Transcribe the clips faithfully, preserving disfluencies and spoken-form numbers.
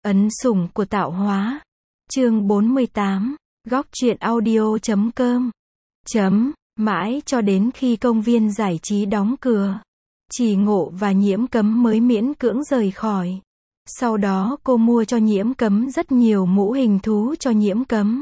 Ấn sủng của tạo hóa. Chương bốn mươi tám, góc truyện audio chấm com. Chấm, mãi cho đến khi công viên giải trí đóng cửa, Trì Ngộ và Nhiễm Cấm mới miễn cưỡng rời khỏi. Sau đó cô mua cho Nhiễm Cấm rất nhiều mũ hình thú cho Nhiễm Cấm.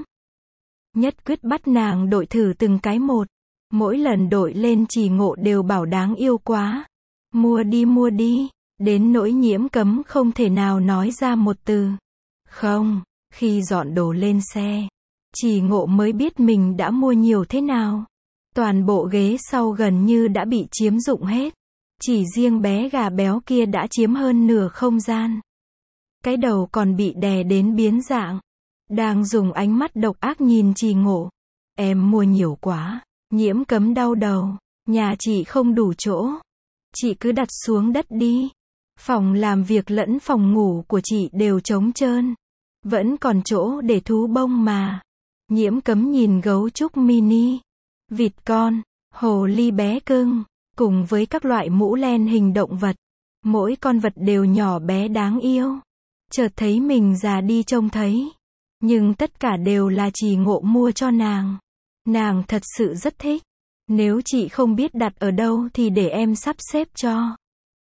Nhất quyết bắt nàng đội thử từng cái một. Mỗi lần đội lên Trì Ngộ đều bảo đáng yêu quá. Mua đi mua đi. Đến nỗi Nhiễm Cấm không thể nào nói ra một từ. Không, khi dọn đồ lên xe, Trì Ngộ mới biết mình đã mua nhiều thế nào. Toàn bộ ghế sau gần như đã bị chiếm dụng hết. Chỉ riêng bé gà béo kia đã chiếm hơn nửa không gian. Cái đầu còn bị đè đến biến dạng. Đang dùng ánh mắt độc ác nhìn Trì Ngộ. Em mua nhiều quá. Nhiễm Cấm đau đầu. Nhà chị không đủ chỗ. Chị cứ đặt xuống đất đi. Phòng làm việc lẫn phòng ngủ của chị đều trống trơn. Vẫn còn chỗ để thú bông mà. Nhiễm Cấm nhìn gấu trúc mini, vịt con, hồ ly bé cưng, cùng với các loại mũ len hình động vật. Mỗi con vật đều nhỏ bé đáng yêu. Chợt thấy mình già đi trông thấy. Nhưng tất cả đều là Trì Ngộ mua cho nàng. Nàng thật sự rất thích. Nếu chị không biết đặt ở đâu thì để em sắp xếp cho.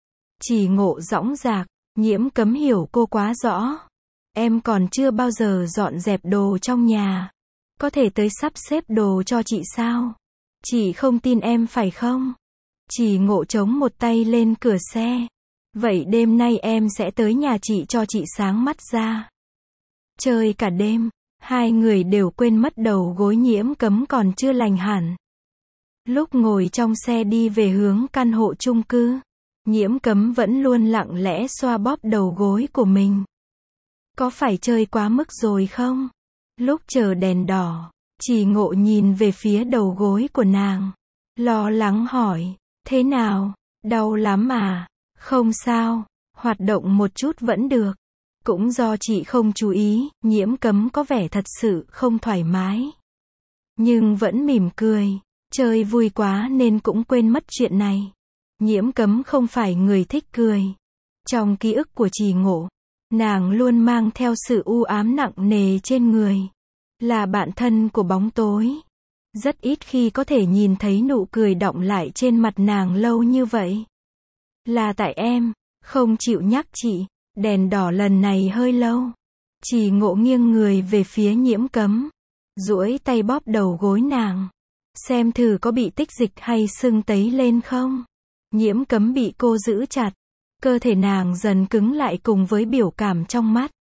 Trì Ngộ dõng dạc. Nhiễm Cấm hiểu cô quá rõ. Em còn chưa bao giờ dọn dẹp đồ trong nhà. Có thể tới sắp xếp đồ cho chị sao? Chị không tin em phải không? Trì Ngộ chống một tay lên cửa xe. Vậy đêm nay em sẽ tới nhà chị cho chị sáng mắt ra. Chơi cả đêm. Hai người đều quên mất đầu gối Nhiễm Cấm còn chưa lành hẳn. Lúc ngồi trong xe đi về hướng căn hộ chung cư, Nhiễm Cấm vẫn luôn lặng lẽ xoa bóp đầu gối của mình. Có phải chơi quá mức rồi không? Lúc chờ đèn đỏ, Trì Ngộ nhìn về phía đầu gối của nàng. Lo lắng hỏi, thế nào? Đau lắm à? Không sao, hoạt động một chút vẫn được. Cũng do chị không chú ý, Nhiễm Cấm có vẻ thật sự không thoải mái. Nhưng vẫn mỉm cười, chơi vui quá nên cũng quên mất chuyện này. Nhiễm Cấm không phải người thích cười. Trong ký ức của Trì Ngộ, nàng luôn mang theo sự u ám nặng nề trên người. Là bạn thân của bóng tối. Rất ít khi có thể nhìn thấy nụ cười đọng lại trên mặt nàng lâu như vậy. Là tại em, không chịu nhắc chị. Đèn đỏ lần này hơi lâu. Trì Ngộ nghiêng người về phía Nhiễm Cấm, duỗi tay bóp đầu gối nàng. Xem thử có bị tích dịch hay sưng tấy lên không. Nhiễm Cấm bị cô giữ chặt. Cơ thể nàng dần cứng lại cùng với biểu cảm trong mắt.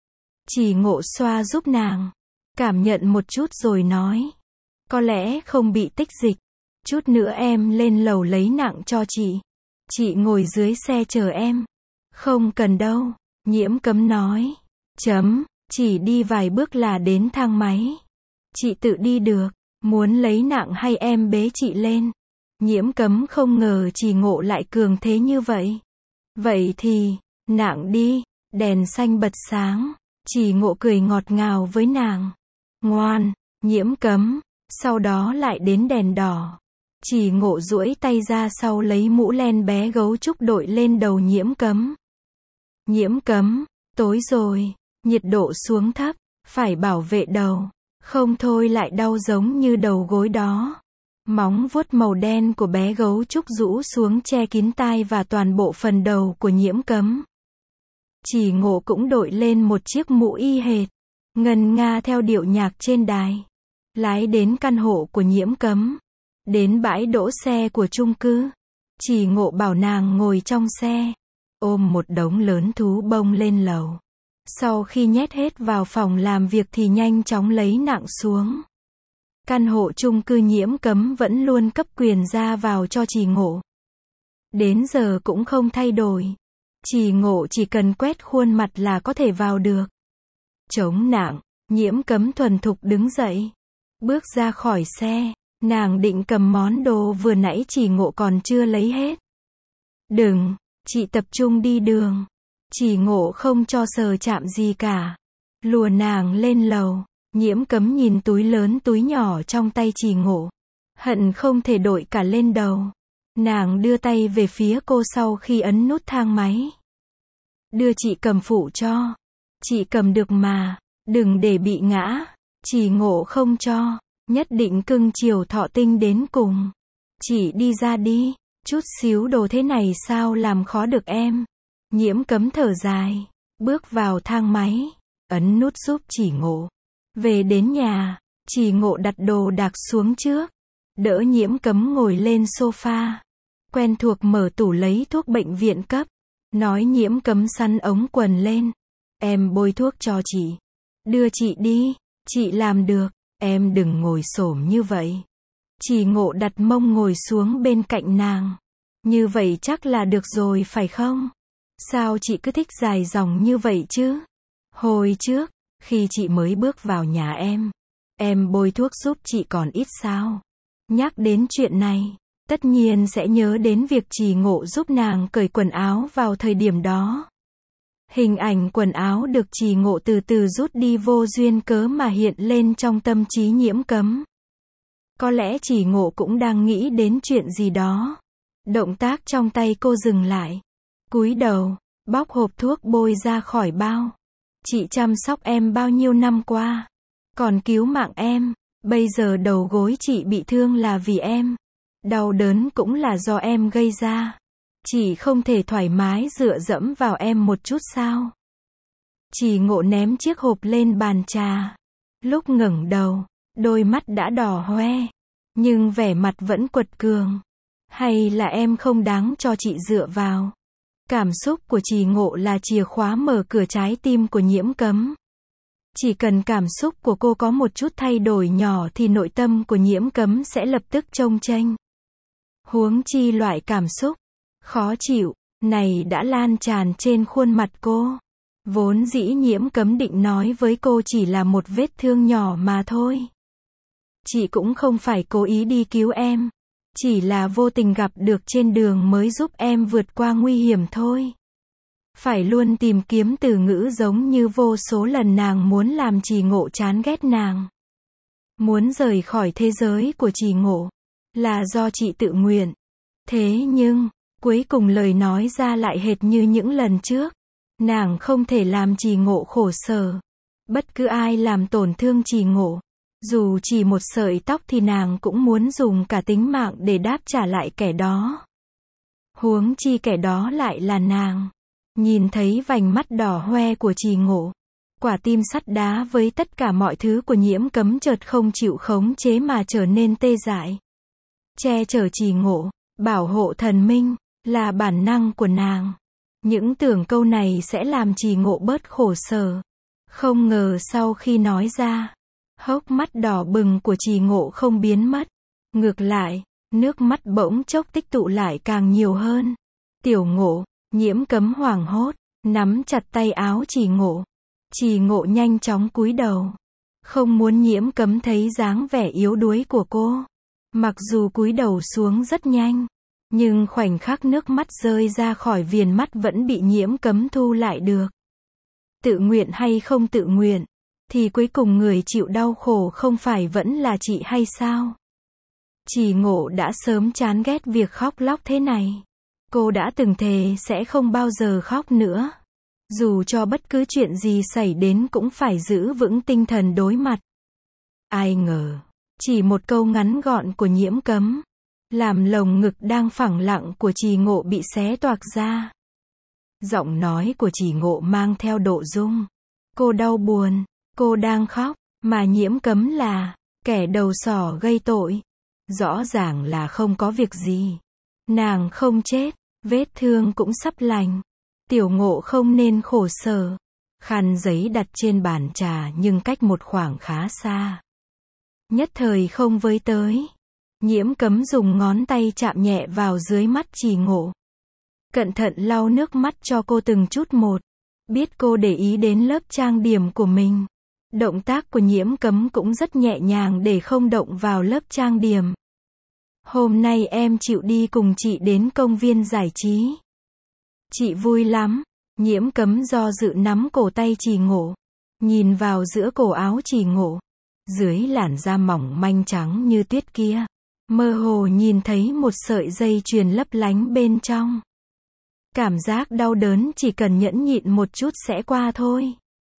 Trì Ngộ xoa giúp nàng. Cảm nhận một chút rồi nói. Có lẽ không bị tích dịch. Chút nữa em lên lầu lấy nặng cho chị. Chị ngồi dưới xe chờ em. Không cần đâu. Nhiễm Cấm nói. Chấm, chỉ đi vài bước là đến thang máy. Chị tự đi được. Muốn lấy nặng hay em bế chị lên? Nhiễm Cấm không ngờ Trì Ngộ lại cường thế như vậy. Vậy thì, nặng đi. Đèn xanh bật sáng. Trì Ngộ cười ngọt ngào với nàng. Ngoan, Nhiễm Cấm. Sau đó lại đến đèn đỏ. Trì Ngộ duỗi tay ra sau lấy mũ len bé gấu trúc đội lên đầu Nhiễm Cấm. Nhiễm Cấm, tối rồi, nhiệt độ xuống thấp, phải bảo vệ đầu, không thôi lại đau giống như đầu gối đó. Móng vuốt màu đen của bé gấu trúc rũ xuống che kín tai và toàn bộ phần đầu của Nhiễm Cấm. Trì Ngộ cũng đội lên một chiếc mũ y hệt, ngân nga theo điệu nhạc trên đài. Lái đến căn hộ của Nhiễm Cấm. Đến bãi đỗ xe của chung cư. Trì Ngộ bảo nàng ngồi trong xe. Ôm một đống lớn thú bông lên lầu. Sau khi nhét hết vào phòng làm việc thì nhanh chóng lấy nặng xuống. Căn hộ chung cư Nhiễm Cấm vẫn luôn cấp quyền ra vào cho Trì Ngộ. Đến giờ cũng không thay đổi. Trì Ngộ chỉ cần quét khuôn mặt là có thể vào được. Chống nặng, Nhiễm Cấm thuần thục đứng dậy. Bước ra khỏi xe, nàng định cầm món đồ vừa nãy Trì Ngộ còn chưa lấy hết. Đừng, chị tập trung đi đường. Trì Ngộ không cho sờ chạm gì cả. Lùa nàng lên lầu. Nhiễm Cấm nhìn túi lớn túi nhỏ trong tay Trì Ngộ. Hận không thể đội cả lên đầu. Nàng đưa tay về phía cô sau khi ấn nút thang máy. Đưa chị cầm phụ cho. Chị cầm được mà, đừng để bị ngã. Trì Ngộ không cho, nhất định cưng chiều thọ tinh đến cùng. Chị đi ra đi, chút xíu đồ thế này sao làm khó được em. Nhiễm Cấm thở dài, bước vào thang máy, ấn nút giúp Trì Ngộ. Về đến nhà, Trì Ngộ đặt đồ đạc xuống trước, đỡ Nhiễm Cấm ngồi lên sofa. Quen thuộc mở tủ lấy thuốc bệnh viện cấp, nói Nhiễm Cấm sắn ống quần lên. Em bôi thuốc cho chị. Đưa chị đi, chị làm được, em đừng ngồi xổm như vậy. Trì Ngộ đặt mông ngồi xuống bên cạnh nàng. Như vậy chắc là được rồi phải không? Sao chị cứ thích dài dòng như vậy chứ? Hồi trước, khi chị mới bước vào nhà em, em bôi thuốc giúp chị còn ít sao? Nhắc đến chuyện này, tất nhiên sẽ nhớ đến việc Trì Ngộ giúp nàng cởi quần áo vào thời điểm đó. Hình ảnh quần áo được Trì Ngộ từ từ rút đi vô duyên cớ mà hiện lên trong tâm trí Nhiễm Cấm. Có lẽ Trì Ngộ cũng đang nghĩ đến chuyện gì đó. Động tác trong tay cô dừng lại. Cúi đầu, bóc hộp thuốc bôi ra khỏi bao. Chị chăm sóc em bao nhiêu năm qua, còn cứu mạng em. Bây giờ đầu gối chị bị thương là vì em. Đau đớn cũng là do em gây ra. Chị không thể thoải mái dựa dẫm vào em một chút sao? Trì Ngộ ném chiếc hộp lên bàn trà. Lúc ngẩng đầu, đôi mắt đã đỏ hoe, nhưng vẻ mặt vẫn quật cường. Hay là em không đáng cho chị dựa vào? Cảm xúc của Trì Ngộ là chìa khóa mở cửa trái tim của Nhiễm Cấm. Chỉ cần cảm xúc của cô có một chút thay đổi nhỏ thì nội tâm của Nhiễm Cấm sẽ lập tức chông chênh. Huống chi loại cảm xúc khó chịu này đã lan tràn trên khuôn mặt cô. Vốn dĩ Nhiễm Cấm định nói với cô chỉ là một vết thương nhỏ mà thôi. Chị cũng không phải cố ý đi cứu em, chỉ là vô tình gặp được trên đường mới giúp em vượt qua nguy hiểm thôi. Phải luôn tìm kiếm từ ngữ giống như vô số lần nàng muốn làm Trì Ngộ chán ghét nàng. Muốn rời khỏi thế giới của Trì Ngộ là do chị tự nguyện. Thế nhưng, cuối cùng lời nói ra lại hệt như những lần trước. Nàng không thể làm Trì Ngộ khổ sở. Bất cứ ai làm tổn thương Trì Ngộ, dù chỉ một sợi tóc thì nàng cũng muốn dùng cả tính mạng để đáp trả lại kẻ đó. Huống chi kẻ đó lại là nàng. Nhìn thấy vành mắt đỏ hoe của Trì Ngộ, quả tim sắt đá với tất cả mọi thứ của Nhiễm Cấm chợt không chịu khống chế mà trở nên tê dại. Che chở Trì Ngộ, bảo hộ thần minh, là bản năng của nàng. Những tưởng câu này sẽ làm Trì Ngộ bớt khổ sở. Không ngờ sau khi nói ra, hốc mắt đỏ bừng của Trì Ngộ không biến mất. Ngược lại, nước mắt bỗng chốc tích tụ lại càng nhiều hơn. Tiểu Ngộ, Nhiễm Cấm hoảng hốt, nắm chặt tay áo Trì Ngộ. Trì Ngộ nhanh chóng cúi đầu. Không muốn Nhiễm Cấm thấy dáng vẻ yếu đuối của cô. Mặc dù cúi đầu xuống rất nhanh, nhưng khoảnh khắc nước mắt rơi ra khỏi viền mắt vẫn bị Nhiễm Cấm thu lại được. Tự nguyện hay không tự nguyện, thì cuối cùng người chịu đau khổ không phải vẫn là chị hay sao? Trì Ngộ đã sớm chán ghét việc khóc lóc thế này. Cô đã từng thề sẽ không bao giờ khóc nữa. Dù cho bất cứ chuyện gì xảy đến cũng phải giữ vững tinh thần đối mặt. Ai ngờ, chỉ một câu ngắn gọn của Nhiễm Cấm, làm lồng ngực đang phẳng lặng của Trì Ngộ bị xé toạc ra. Giọng nói của Trì Ngộ mang theo độ rung. Cô đau buồn, cô đang khóc, mà Nhiễm Cấm là kẻ đầu sỏ gây tội. Rõ ràng là không có việc gì. Nàng không chết, vết thương cũng sắp lành. Tiểu Ngộ không nên khổ sở. Khăn giấy đặt trên bàn trà nhưng cách một khoảng khá xa. Nhất thời không với tới. Nhiễm Cấm dùng ngón tay chạm nhẹ vào dưới mắt Trì Ngộ. Cẩn thận lau nước mắt cho cô từng chút một. Biết cô để ý đến lớp trang điểm của mình. Động tác của Nhiễm Cấm cũng rất nhẹ nhàng để không động vào lớp trang điểm. Hôm nay em chịu đi cùng chị đến công viên giải trí. Chị vui lắm. Nhiễm Cấm do dự nắm cổ tay Trì Ngộ. Nhìn vào giữa cổ áo Trì Ngộ. Dưới làn da mỏng manh trắng như tuyết kia, mơ hồ nhìn thấy một sợi dây chuyền lấp lánh bên trong. Cảm giác đau đớn chỉ cần nhẫn nhịn một chút sẽ qua thôi.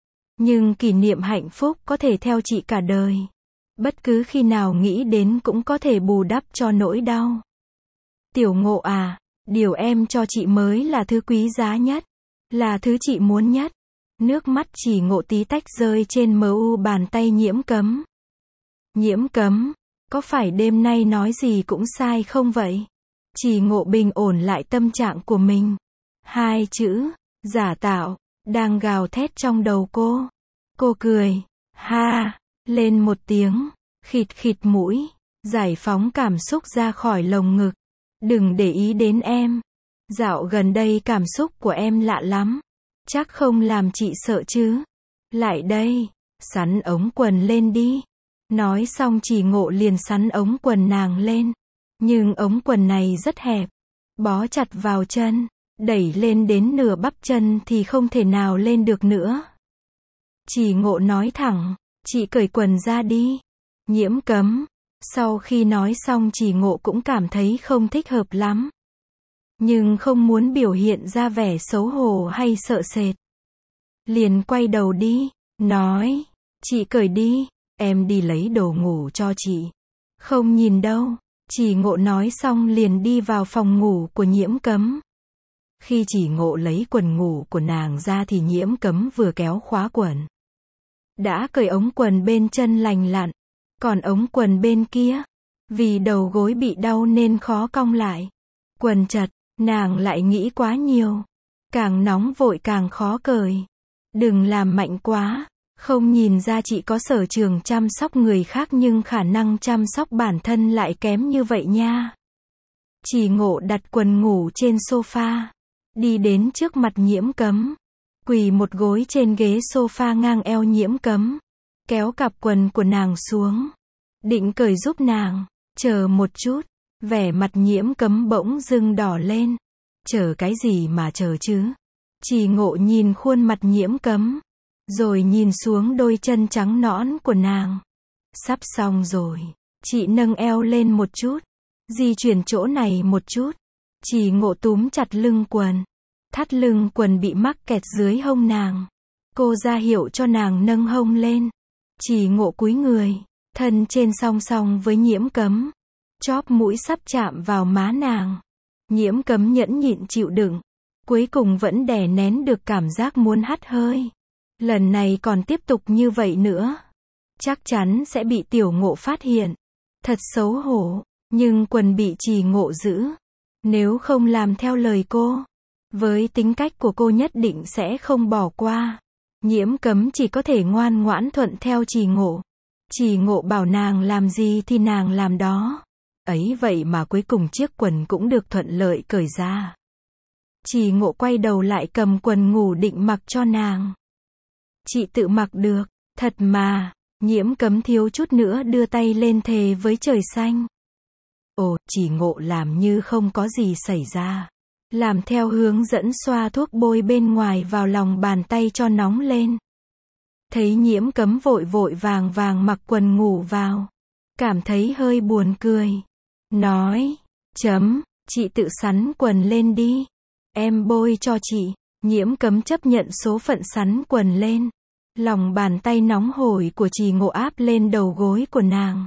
Nhưng kỷ niệm hạnh phúc có thể theo chị cả đời. Bất cứ khi nào nghĩ đến cũng có thể bù đắp cho nỗi đau. Tiểu Ngộ à, điều em cho chị mới là thứ quý giá nhất. Là thứ chị muốn nhất. Nước mắt Chỉ Ngộ tí tách rơi trên mờ u bàn tay Nhiễm Cấm. Nhiễm Cấm, có phải đêm nay nói gì cũng sai không vậy? Chỉ Ngộ bình ổn lại tâm trạng của mình. Hai chữ, giả tạo, đang gào thét trong đầu cô. Cô cười, ha, lên một tiếng, khịt khịt mũi, giải phóng cảm xúc ra khỏi lồng ngực. Đừng để ý đến em. Dạo gần đây cảm xúc của em lạ lắm. Chắc không làm chị sợ chứ. Lại đây, sắn ống quần lên đi. Nói xong Chỉ Ngộ liền sắn ống quần nàng lên. Nhưng ống quần này rất hẹp. Bó chặt vào chân. Đẩy lên đến nửa bắp chân thì không thể nào lên được nữa. Chỉ Ngộ nói thẳng, chị cởi quần ra đi. Nhiễm Cấm. Sau khi nói xong Chỉ Ngộ cũng cảm thấy không thích hợp lắm. Nhưng không muốn biểu hiện ra vẻ xấu hổ hay sợ sệt. Liền quay đầu đi, nói, chị cởi đi, em đi lấy đồ ngủ cho chị. Không nhìn đâu. Chỉ Ngộ nói xong liền đi vào phòng ngủ của Nhiễm Cấm. Khi Chỉ Ngộ lấy quần ngủ của nàng ra thì Nhiễm Cấm vừa kéo khóa quần. Đã cởi ống quần bên chân lành lặn. Còn ống quần bên kia, vì đầu gối bị đau nên khó cong lại. Quần chật, nàng lại nghĩ quá nhiều. Càng nóng vội càng khó cởi. Đừng làm mạnh quá. Không nhìn ra chị có sở trường chăm sóc người khác nhưng khả năng chăm sóc bản thân lại kém như vậy nha. Chỉ Ngộ đặt quần ngủ trên sofa. Đi đến trước mặt Nhiễm Cấm. Quỳ một gối trên ghế sofa ngang eo Nhiễm Cấm. Kéo cặp quần của nàng xuống. Định cởi giúp nàng. Chờ một chút. Vẻ mặt Nhiễm Cấm bỗng dưng đỏ lên. Chờ cái gì mà chờ chứ? Chỉ Ngộ nhìn khuôn mặt Nhiễm Cấm. Rồi nhìn xuống đôi chân trắng nõn của nàng. Sắp xong rồi. Chị nâng eo lên một chút. Di chuyển chỗ này một chút. Chỉ Ngộ túm chặt lưng quần. Thắt lưng quần bị mắc kẹt dưới hông nàng. Cô ra hiệu cho nàng nâng hông lên. Chỉ Ngộ cúi người. Thân trên song song với Nhiễm Cấm. Chóp mũi sắp chạm vào má nàng. Nhiễm Cấm nhẫn nhịn chịu đựng. Cuối cùng vẫn đè nén được cảm giác muốn hắt hơi. Lần này còn tiếp tục như vậy nữa. Chắc chắn sẽ bị Tiểu Ngộ phát hiện. Thật xấu hổ. Nhưng quần bị Chỉ Ngộ giữ. Nếu không làm theo lời cô. Với tính cách của cô nhất định sẽ không bỏ qua. Nhiễm Cấm chỉ có thể ngoan ngoãn thuận theo Chỉ Ngộ. Chỉ Ngộ bảo nàng làm gì thì nàng làm đó. Ấy vậy mà cuối cùng chiếc quần cũng được thuận lợi cởi ra. Chỉ Ngộ quay đầu lại cầm quần ngủ định mặc cho nàng. Chị tự mặc được, thật mà. Nhiễm Cấm thiếu chút nữa đưa tay lên thề với trời xanh. Ồ, Chỉ Ngộ làm như không có gì xảy ra. Làm theo hướng dẫn xoa thuốc bôi bên ngoài vào lòng bàn tay cho nóng lên. Thấy Nhiễm Cấm vội vội vàng vàng mặc quần ngủ vào. Cảm thấy hơi buồn cười. Nói, chấm, chị tự sắn quần lên đi. Em bôi cho chị. Nhiễm Cấm chấp nhận số phận sắn quần lên. Lòng bàn tay nóng hổi của Chỉ Ngộ áp lên đầu gối của nàng.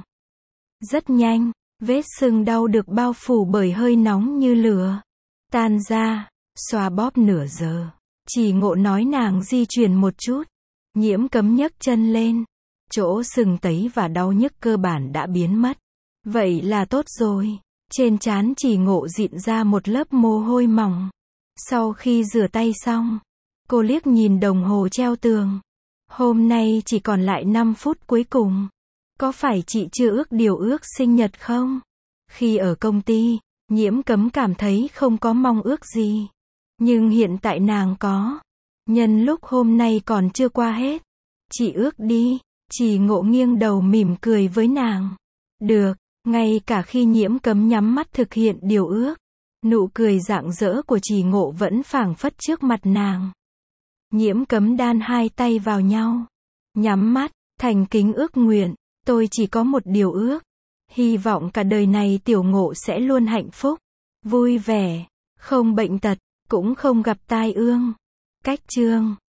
Rất nhanh, vết sưng đau được bao phủ bởi hơi nóng như lửa. Tan ra, xoa bóp nửa giờ. Chỉ Ngộ nói nàng di chuyển một chút. Nhiễm Cấm nhấc chân lên. Chỗ sưng tấy và đau nhức cơ bản đã biến mất. Vậy là tốt rồi. Trên trán Chỉ Ngộ dịn ra một lớp mồ hôi mỏng. Sau khi rửa tay xong, cô liếc nhìn đồng hồ treo tường. Hôm nay chỉ còn lại năm phút cuối cùng. Có phải chị chưa ước điều ước sinh nhật không? Khi ở công ty, Nhiễm Cấm cảm thấy không có mong ước gì. Nhưng hiện tại nàng có. Nhân lúc hôm nay còn chưa qua hết. Chị ước đi. Chỉ Ngộ nghiêng đầu mỉm cười với nàng. Được, ngay cả khi Nhiễm Cấm nhắm mắt thực hiện điều ước. Nụ cười rạng rỡ của Chỉ Ngộ vẫn phảng phất trước mặt nàng. Nhiễm Cấm đan hai tay vào nhau. Nhắm mắt, thành kính ước nguyện. Tôi chỉ có một điều ước. Hy vọng cả đời này Tiểu Ngộ sẽ luôn hạnh phúc. Vui vẻ. Không bệnh tật. Cũng không gặp tai ương. Cách chương